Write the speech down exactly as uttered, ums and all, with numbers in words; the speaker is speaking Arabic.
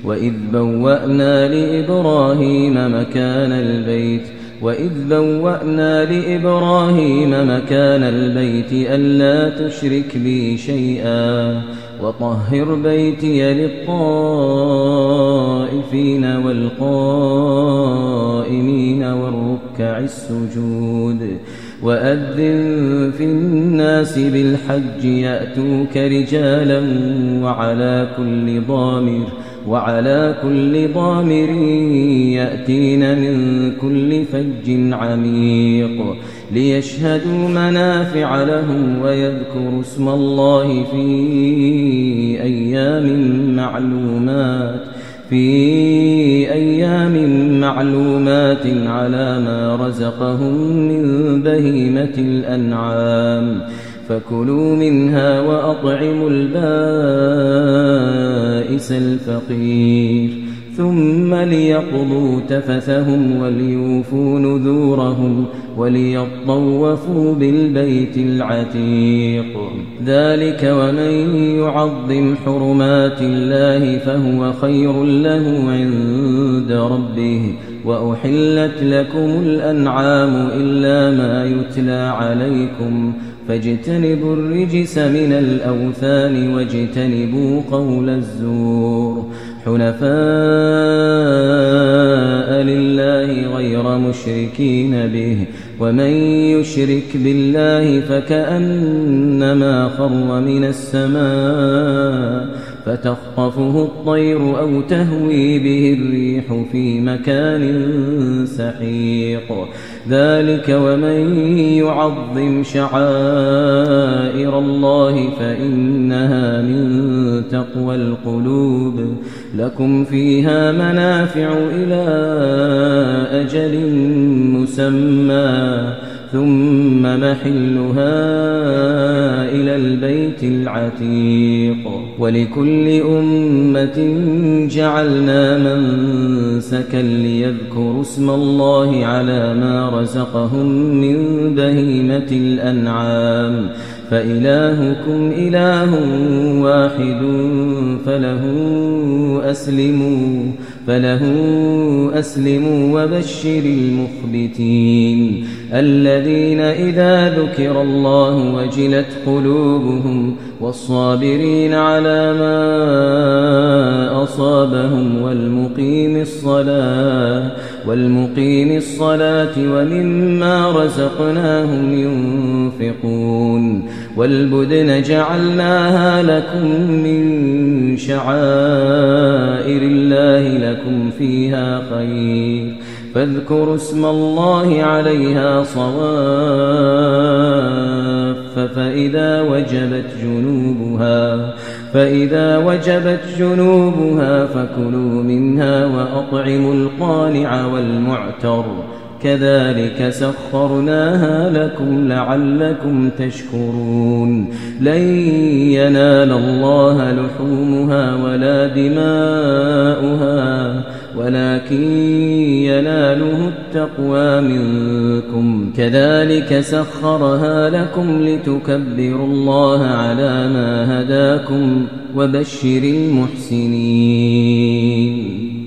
وإذ بوأنا لإبراهيم مكان البيت وإذ بوأنا لإبراهيم مكان البيت ألا تشرك بي شيئا وطهر بيتي للطائفين والقائمين والركع السجود وأذن في الناس بالحج يأتوك رجالا وعلى كل ضامر وعلى كل ضامر يأتين من كل فج عميق ليشهدوا منافع لهم ويذكروا اسم الله في أيام معلومات في أيام معلومات على ما رزقهم من بهيمة الأنعام فكلوا منها وأطعموا البائس الفقير ثم ليقضوا تفثهم وليوفوا نذورهم وليطوفوا بالبيت العتيق ذلك ومن يعظم حرمات الله فهو خير له عند ربه وأحلت لكم الأنعام إلا ما يتلى عليكم فاجتنبوا الرجس من الأوثان واجتنبوا قول الزور حنفاء لله غير مشركين به ومن يشرك بالله فكأنما خر من السماء فتخطفه الطير أو تهوي به الريح في مكان سحيق ذلك ومن يعظم شعائر الله فإنها من تقوى القلوب لكم فيها منافع إلى أجل مسمى ثم محلها إلى البيت العتيق ولكل أمة جعلنا منسكا ليذكروا اسم الله على ما رزقهم من بهيمة الأنعام فإلهكم إله واحد فله أسلموا فله أسلموا وبشر المخبتين الذين إذا ذكر الله وجلت قلوبهم والصابرين على ما أصابهم والمقيم الصلاة والمقيم الصلاة ومما رزقناهم ينفقون والبدن جعلناها لكم من شعائر الله لكم فيها خير فاذكروا اسم الله عليها صواف فإذا وجبت جنوبها فإذا وجبت جنوبها فكلوا منها وأطعموا القانع والمعتر كذلك سخرناها لكم لعلكم تشكرون لن ينال الله لحومها ولا دماؤها ولكن يناله التقوى منكم كذلك سخرها لكم لتكبروا الله على ما هداكم وبشر المحسنين